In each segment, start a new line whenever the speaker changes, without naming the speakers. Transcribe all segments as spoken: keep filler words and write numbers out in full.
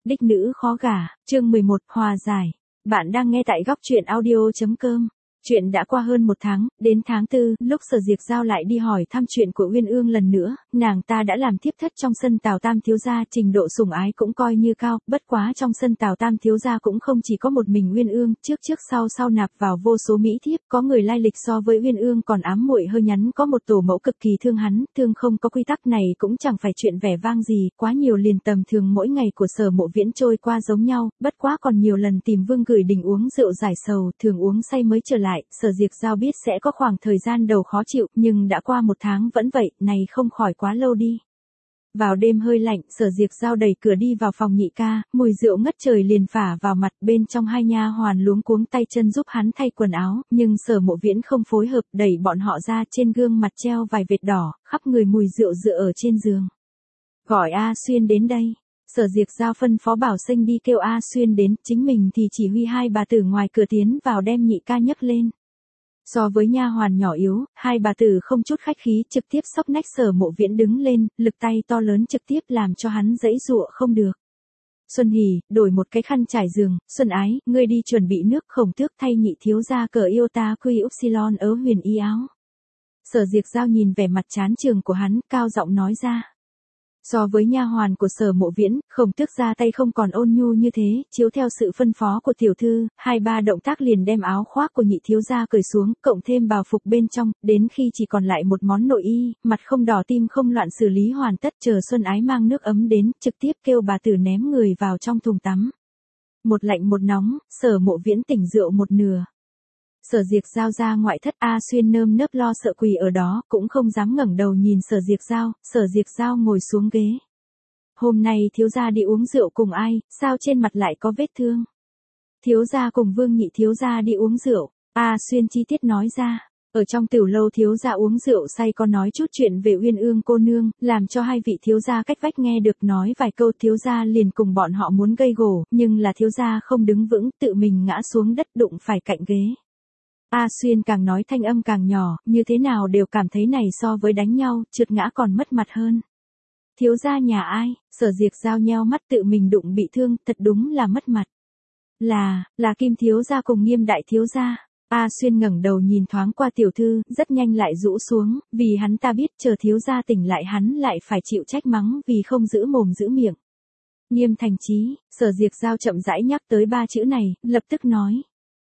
Đích nữ khó gả, chương mười một, hòa giải. Bạn đang nghe tại góc truyện audio.com. Chuyện đã qua hơn một tháng, đến tháng tư, lúc Sở Diệc Giao lại đi hỏi thăm chuyện của Uyên Ương lần nữa, nàng ta đã làm thiếp thất trong sân Tào Tam thiếu gia, trình độ sủng ái cũng coi như cao, bất quá trong sân Tào Tam thiếu gia cũng không chỉ có một mình Uyên Ương, trước trước sau sau nạp vào vô số mỹ thiếp, có người lai lịch so với Uyên Ương còn ám muội hơi nhắn, có một tổ mẫu cực kỳ thương hắn, thương không có quy tắc này cũng chẳng phải chuyện vẻ vang gì, quá nhiều liền tầm thường mỗi ngày của Sở Mộ Viễn trôi qua giống nhau, bất quá còn nhiều lần tìm Vương Gửi Đình uống rượu giải sầu, thường uống say mới trở lại. Sở Diệc Giao biết sẽ có khoảng thời gian đầu khó chịu, nhưng đã qua một tháng vẫn vậy, này không khỏi quá lâu đi. Vào đêm hơi lạnh, Sở Diệc Giao đẩy cửa đi vào phòng nhị ca, mùi rượu ngất trời liền phả vào mặt, bên trong hai nha hoàn luống cuống tay chân giúp hắn thay quần áo, nhưng Sở Mộ Viễn không phối hợp, đẩy bọn họ ra, trên gương mặt treo vài vệt đỏ, khắp người mùi rượu dựa ở trên giường. Gọi A Xuyên đến đây. Sở Diệc Giao phân phó Bảo Sinh đi kêu A Xuyên đến, chính mình thì chỉ huy hai bà tử ngoài cửa tiến vào đem nhị ca nhấc lên. So với nha hoàn nhỏ yếu, hai bà tử không chút khách khí trực tiếp xốc nách Sở Mộ Viễn đứng lên, lực tay to lớn trực tiếp làm cho hắn giãy giụa không được. Xuân Hỉ, đổi một cái khăn trải giường, Xuân Ái, ngươi đi chuẩn bị nước, Khổng Tước thay nhị thiếu gia cờ yêu ta quy upsilon ớ huyền y áo. Sở Diệc Giao nhìn vẻ mặt chán chường của hắn, cao giọng nói ra. So với nha hoàn của Sở Mộ Viễn, Khổng Tước ra tay không còn ôn nhu như thế, chiếu theo sự phân phó của tiểu thư, hai ba động tác liền đem áo khoác của nhị thiếu gia cởi xuống, cộng thêm bào phục bên trong, đến khi chỉ còn lại một món nội y, mặt không đỏ tim không loạn xử lý hoàn tất, chờ Xuân Ái mang nước ấm đến, trực tiếp kêu bà tử ném người vào trong thùng tắm. Một lạnh một nóng, Sở Mộ Viễn tỉnh rượu một nửa. Sở Diệc Giao ra ngoại thất, A Xuyên nơm nớp lo sợ quỳ ở đó, cũng không dám ngẩng đầu nhìn Sở Diệc Giao, Sở Diệc Giao ngồi xuống ghế. Hôm nay thiếu gia đi uống rượu cùng ai, sao trên mặt lại có vết thương? Thiếu gia cùng Vương nhị thiếu gia đi uống rượu, A Xuyên chi tiết nói ra. Ở trong tiểu lâu thiếu gia uống rượu say có nói chút chuyện về Uyên Ương cô nương, làm cho hai vị thiếu gia cách vách nghe được, nói vài câu thiếu gia liền cùng bọn họ muốn gây gổ, nhưng là thiếu gia không đứng vững, tự mình ngã xuống đất đụng phải cạnh ghế. A Xuyên càng nói thanh âm càng nhỏ, như thế nào đều cảm thấy này so với đánh nhau, trượt ngã còn mất mặt hơn. Thiếu gia nhà ai? Sở Diệc Giao nheo mắt, tự mình đụng bị thương, thật đúng là mất mặt. Là, là Kim thiếu gia cùng Nghiêm đại thiếu gia. A Xuyên ngẩng đầu nhìn thoáng qua tiểu thư, rất nhanh lại rũ xuống, vì hắn ta biết chờ thiếu gia tỉnh lại hắn lại phải chịu trách mắng vì không giữ mồm giữ miệng. Nghiêm thành trí, Sở Diệc Giao chậm rãi nhắc tới ba chữ này, lập tức nói.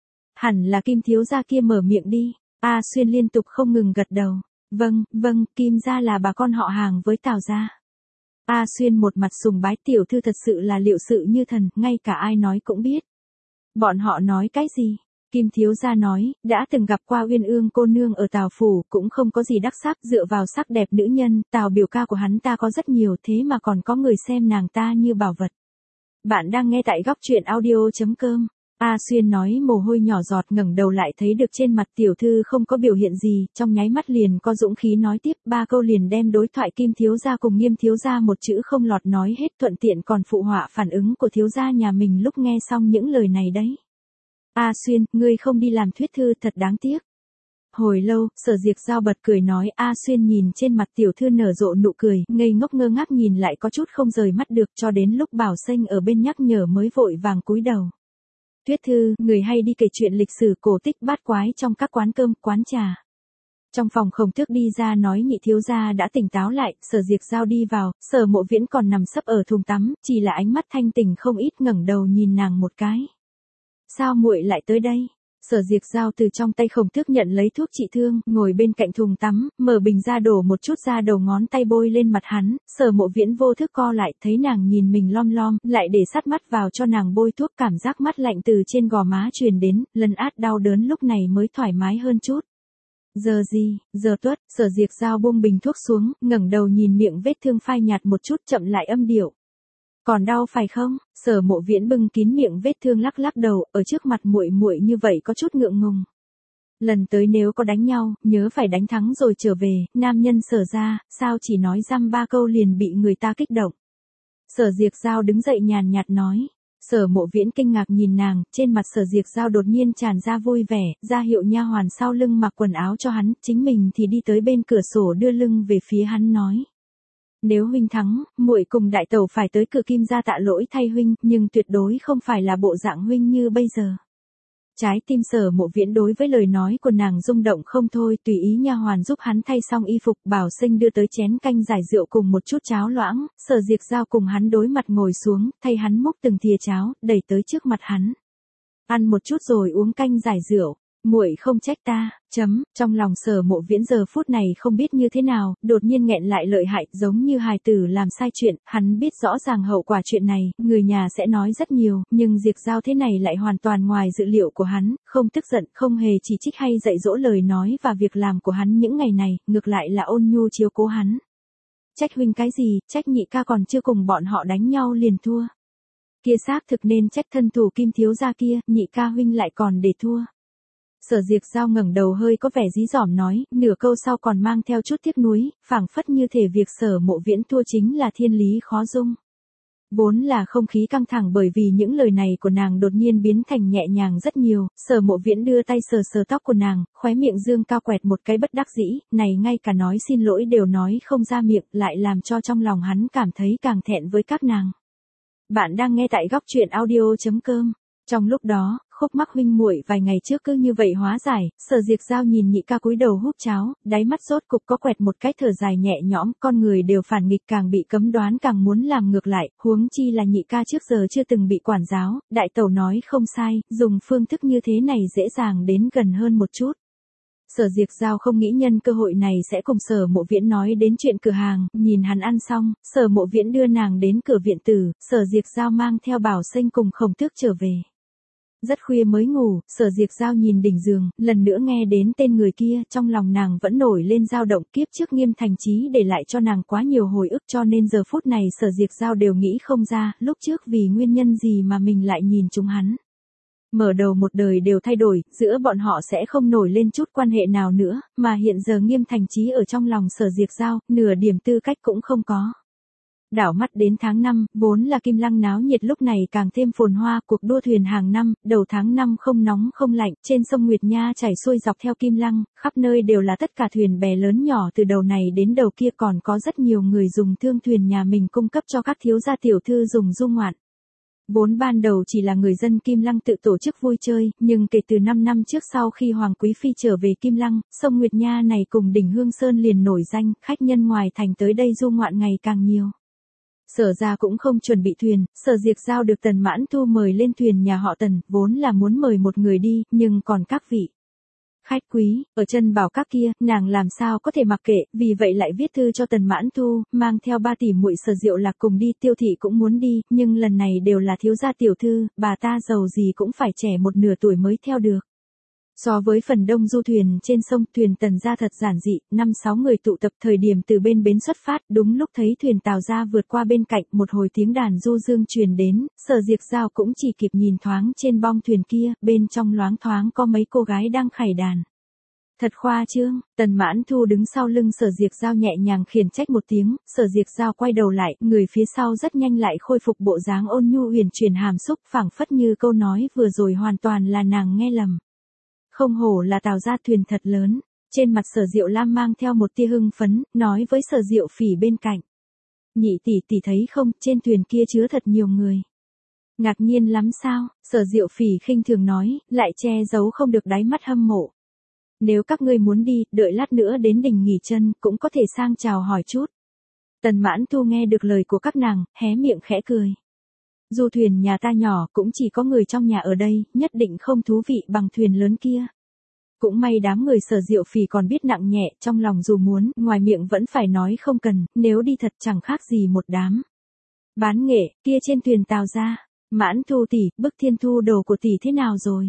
Hẳn là Kim thiếu gia kia mở miệng đi. A Xuyên liên tục không ngừng gật đầu. Vâng, vâng, Kim gia là bà con họ hàng với Tào gia. A Xuyên một mặt sùng bái, tiểu thư thật sự là liệu sự như thần, ngay cả ai nói cũng biết. Bọn họ nói cái gì? Kim thiếu gia nói, đã từng gặp qua Uyên Ương cô nương ở Tào phủ, cũng không có gì đắc sắc, dựa vào sắc đẹp nữ nhân, Tào biểu ca của hắn ta có rất nhiều, thế mà còn có người xem nàng ta như bảo vật. Bạn đang nghe tại góc truyện audio.com. A Xuyên nói mồ hôi nhỏ giọt, ngẩng đầu lại thấy được trên mặt tiểu thư không có biểu hiện gì, trong nháy mắt liền có dũng khí nói tiếp, ba câu liền đem đối thoại Kim thiếu gia cùng Nghiêm thiếu gia một chữ không lọt nói hết, thuận tiện còn phụ họa phản ứng của thiếu gia nhà mình lúc nghe xong những lời này đấy. A Xuyên, ngươi không đi làm thuyết thư thật đáng tiếc. Hồi lâu, Sở Diệc Giao bật cười nói, A Xuyên nhìn trên mặt tiểu thư nở rộ nụ cười, ngây ngốc ngơ ngác nhìn lại có chút không rời mắt được, cho đến lúc Bảo Sinh ở bên nhắc nhở mới vội vàng cúi đầu. Tuyết thư, người hay đi kể chuyện lịch sử cổ tích bát quái trong các quán cơm, quán trà. Trong phòng Khổng Tước đi ra nói nhị thiếu gia đã tỉnh táo lại, Sở Diệc Giao đi vào, Sở Mộ Viễn còn nằm sấp ở thùng tắm, chỉ là ánh mắt thanh tỉnh không ít, ngẩng đầu nhìn nàng một cái. Sao muội lại tới đây? Sở Diệc Giao từ trong tay Khổng Tước nhận lấy thuốc trị thương, ngồi bên cạnh thùng tắm, mở bình ra đổ một chút ra đầu ngón tay bôi lên mặt hắn, Sở Mộ Viễn vô thức co lại, thấy nàng nhìn mình lom lom, lại để sát mắt vào cho nàng bôi thuốc, cảm giác mát lạnh từ trên gò má truyền đến, lần át đau đớn lúc này mới thoải mái hơn chút. Giờ gì, giờ tuất, Sở Diệc Giao buông bình thuốc xuống, ngẩng đầu nhìn miệng vết thương phai nhạt một chút, chậm lại âm điệu. Còn đau phải không? Sở Mộ Viễn bưng kín miệng vết thương lắc lắc đầu, ở trước mặt muội muội như vậy có chút ngượng ngùng. Lần tới nếu có đánh nhau, nhớ phải đánh thắng rồi trở về, nam nhân Sở ra, sao chỉ nói dăm ba câu liền bị người ta kích động. Sở Diệc Giao đứng dậy nhàn nhạt nói. Sở Mộ Viễn kinh ngạc nhìn nàng, trên mặt Sở Diệc Giao đột nhiên tràn ra vui vẻ, ra hiệu nha hoàn sau lưng mặc quần áo cho hắn, chính mình thì đi tới bên cửa sổ đưa lưng về phía hắn nói. Nếu huynh thắng, muội cùng đại tẩu phải tới cửa Kim gia tạ lỗi thay huynh, nhưng tuyệt đối không phải là bộ dạng huynh như bây giờ. Trái tim Sở Mộ Viễn đối với lời nói của nàng rung động không thôi, tùy ý nha hoàn giúp hắn thay xong y phục, Bảo Sinh đưa tới chén canh giải rượu cùng một chút cháo loãng, Sở Diệt Giao cùng hắn đối mặt ngồi xuống, thay hắn múc từng thìa cháo, đẩy tới trước mặt hắn. Ăn một chút rồi uống canh giải rượu. Muội không trách ta, chấm, trong lòng Sở Mộ Viễn giờ phút này không biết như thế nào, đột nhiên nghẹn lại lợi hại, giống như hài tử làm sai chuyện, hắn biết rõ ràng hậu quả chuyện này, người nhà sẽ nói rất nhiều, nhưng Diệt Giao thế này lại hoàn toàn ngoài dự liệu của hắn, không tức giận, không hề chỉ trích hay dạy dỗ lời nói và việc làm của hắn những ngày này, ngược lại là ôn nhu chiếu cố hắn. Trách huynh cái gì, trách nhị ca còn chưa cùng bọn họ đánh nhau liền thua. Kia xác thực nên trách thân thủ Kim thiếu gia kia, nhị ca huynh lại còn để thua. Sở Diệt Giao ngẩng đầu hơi có vẻ dí dỏm nói, nửa câu sau còn mang theo chút tiếc nuối, phảng phất như thể việc Sở Mộ Viễn thua chính là thiên lý khó dung. Vốn là không khí căng thẳng bởi vì những lời này của nàng đột nhiên biến thành nhẹ nhàng rất nhiều, Sở Mộ Viễn đưa tay sờ sờ tóc của nàng, khóe miệng dương cao quẹt một cái bất đắc dĩ, này ngay cả nói xin lỗi đều nói không ra miệng, lại làm cho trong lòng hắn cảm thấy càng thẹn với các nàng. Bạn đang nghe tại góc truyện audio chấm com. Trong lúc đó, Khúc Mắc huynh muội vài ngày trước cứ như vậy hóa giải, Sở Diệt Giao nhìn nhị ca cúi đầu húp cháo, đáy mắt rốt cục có quẹt một cái thở dài nhẹ nhõm, con người đều phản nghịch càng bị cấm đoán càng muốn làm ngược lại, huống chi là nhị ca trước giờ chưa từng bị quản giáo, đại tẩu nói không sai, dùng phương thức như thế này dễ dàng đến gần hơn một chút. Sở Diệt Giao không nghĩ nhân cơ hội này sẽ cùng Sở Mộ Viễn nói đến chuyện cửa hàng, nhìn hắn ăn xong, Sở Mộ Viễn đưa nàng đến cửa viện tử, Sở Diệt Giao mang theo Bảo Sinh cùng Khổng Tước trở về. Rất khuya mới ngủ, Sở Diệt Giao nhìn đỉnh giường, lần nữa nghe đến tên người kia, trong lòng nàng vẫn nổi lên dao động, kiếp trước Nghiêm Thành Chí để lại cho nàng quá nhiều hồi ức cho nên giờ phút này Sở Diệt Giao đều nghĩ không ra, lúc trước vì nguyên nhân gì mà mình lại nhìn chúng hắn. Mở đầu một đời đều thay đổi, giữa bọn họ sẽ không nổi lên chút quan hệ nào nữa, mà hiện giờ Nghiêm Thành Chí ở trong lòng Sở Diệt Giao, nửa điểm tư cách cũng không có. Đảo mắt đến tháng năm, vốn là Kim Lăng náo nhiệt lúc này càng thêm phồn hoa, cuộc đua thuyền hàng năm, đầu tháng năm không nóng không lạnh, trên sông Nguyệt Nha chảy xuôi dọc theo Kim Lăng, khắp nơi đều là tất cả thuyền bè lớn nhỏ từ đầu này đến đầu kia, còn có rất nhiều người dùng thương thuyền nhà mình cung cấp cho các thiếu gia tiểu thư dùng du ngoạn. Vốn ban đầu chỉ là người dân Kim Lăng tự tổ chức vui chơi, nhưng kể từ năm năm trước sau khi Hoàng Quý Phi trở về Kim Lăng, sông Nguyệt Nha này cùng đỉnh Hương Sơn liền nổi danh, khách nhân ngoài thành tới đây du ngoạn ngày càng nhiều. Sở ra cũng không chuẩn bị thuyền, Sở Diệt Giao được Tần Mãn Thu mời lên thuyền nhà họ Tần, vốn là muốn mời một người đi, nhưng còn các vị khách quý, ở chân bảo các kia, nàng làm sao có thể mặc kệ, vì vậy lại viết thư cho Tần Mãn Thu, mang theo ba tỷ muội Sở Diệu Lạc cùng đi, Tiêu Thị cũng muốn đi, nhưng lần này đều là thiếu gia tiểu thư, bà ta giàu gì cũng phải trẻ một nửa tuổi mới theo được. So với phần đông du thuyền trên sông, thuyền Tần gia thật giản dị, năm sáu người tụ tập thời điểm từ bên bến xuất phát, đúng lúc thấy thuyền Tào gia vượt qua bên cạnh, một hồi tiếng đàn du dương truyền đến, Sở Diệt Giao cũng chỉ kịp nhìn thoáng trên bong thuyền kia, bên trong loáng thoáng có mấy cô gái đang khải đàn. Thật khoa trương, Tần Mãn Thu đứng sau lưng Sở Diệt Giao nhẹ nhàng khiển trách một tiếng, Sở Diệt Giao quay đầu lại, người phía sau rất nhanh lại khôi phục bộ dáng ôn nhu huyền chuyển hàm xúc, phảng phất như câu nói vừa rồi hoàn toàn là nàng nghe lầm. Không hổ là Tào gia, thuyền thật lớn. Trên mặt Sở Diệu Lam mang theo một tia hưng phấn, nói với Sở Diệu Phỉ bên cạnh. Nhị tỷ tỷ thấy không, trên thuyền kia chứa thật nhiều người. Ngạc nhiên lắm sao, Sở Diệu Phỉ khinh thường nói, lại che giấu không được đáy mắt hâm mộ. Nếu các ngươi muốn đi, đợi lát nữa đến đỉnh nghỉ chân, cũng có thể sang chào hỏi chút. Tần Mãn Thu nghe được lời của các nàng, hé miệng khẽ cười. Du thuyền nhà ta nhỏ, cũng chỉ có người trong nhà ở đây, nhất định không thú vị bằng thuyền lớn kia. Cũng may đám người Sở Diệu Phỉ còn biết nặng nhẹ, trong lòng dù muốn, ngoài miệng vẫn phải nói không cần, nếu đi thật chẳng khác gì một đám bán nghệ, kia trên thuyền Tào gia. Mãn Thu tỷ, bức thiên thu đồ của tỷ thế nào rồi?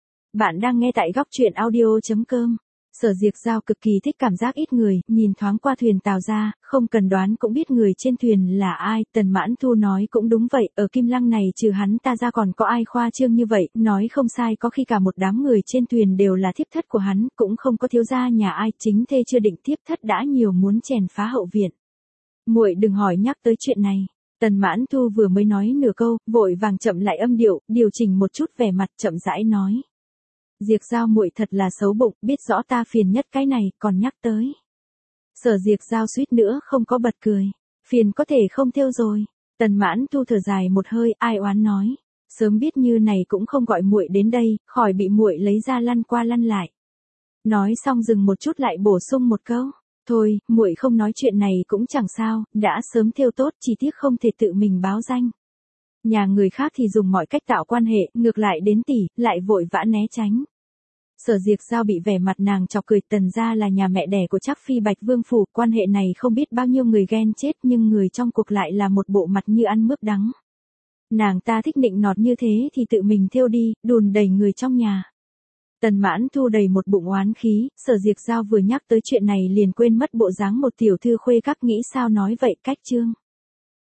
Bạn đang nghe tại góc truyện audio chấm com. Sở Diệt Giao cực kỳ thích cảm giác ít người, nhìn thoáng qua thuyền Tào gia, không cần đoán cũng biết người trên thuyền là ai, Tần Mãn Thu nói cũng đúng vậy, ở Kim Lăng này trừ hắn ta ra còn có ai khoa trương như vậy, nói không sai, có khi cả một đám người trên thuyền đều là thiếp thất của hắn, cũng không có thiếu gia nhà ai, chính thê chưa định thiếp thất đã nhiều muốn chèn phá hậu viện. Muội đừng hỏi nhắc tới chuyện này. Tần Mãn Thu vừa mới nói nửa câu, vội vàng chậm lại âm điệu, điều chỉnh một chút vẻ mặt, chậm rãi nói. Diệt Giao muội thật là xấu bụng, biết rõ ta phiền nhất cái này, còn nhắc tới. Sở Diệt Giao suýt nữa không có bật cười. Phiền có thể không thêu rồi. Tần Mãn Thu thở dài một hơi, ai oán nói. Sớm biết như này cũng không gọi muội đến đây, khỏi bị muội lấy ra lăn qua lăn lại. Nói xong dừng một chút lại bổ sung một câu. Thôi, muội không nói chuyện này cũng chẳng sao, đã sớm thêu tốt, chỉ tiếc không thể tự mình báo danh. Nhà người khác thì dùng mọi cách tạo quan hệ, ngược lại đến tỷ, lại vội vã né tránh. Sở Diệc Giao bị vẻ mặt nàng chọc cười, Tần gia là nhà mẹ đẻ của Trác Phi Bạch Vương phủ, quan hệ này không biết bao nhiêu người ghen chết, nhưng người trong cuộc lại là một bộ mặt như ăn mướp đắng. Nàng ta thích nịnh nọt như thế thì tự mình thêu đi, đùn đầy người trong nhà. Tần Mãn Thu đầy một bụng oán khí, Sở Diệc Giao vừa nhắc tới chuyện này liền quên mất bộ dáng một tiểu thư khuê các, nghĩ sao nói vậy cách Trương.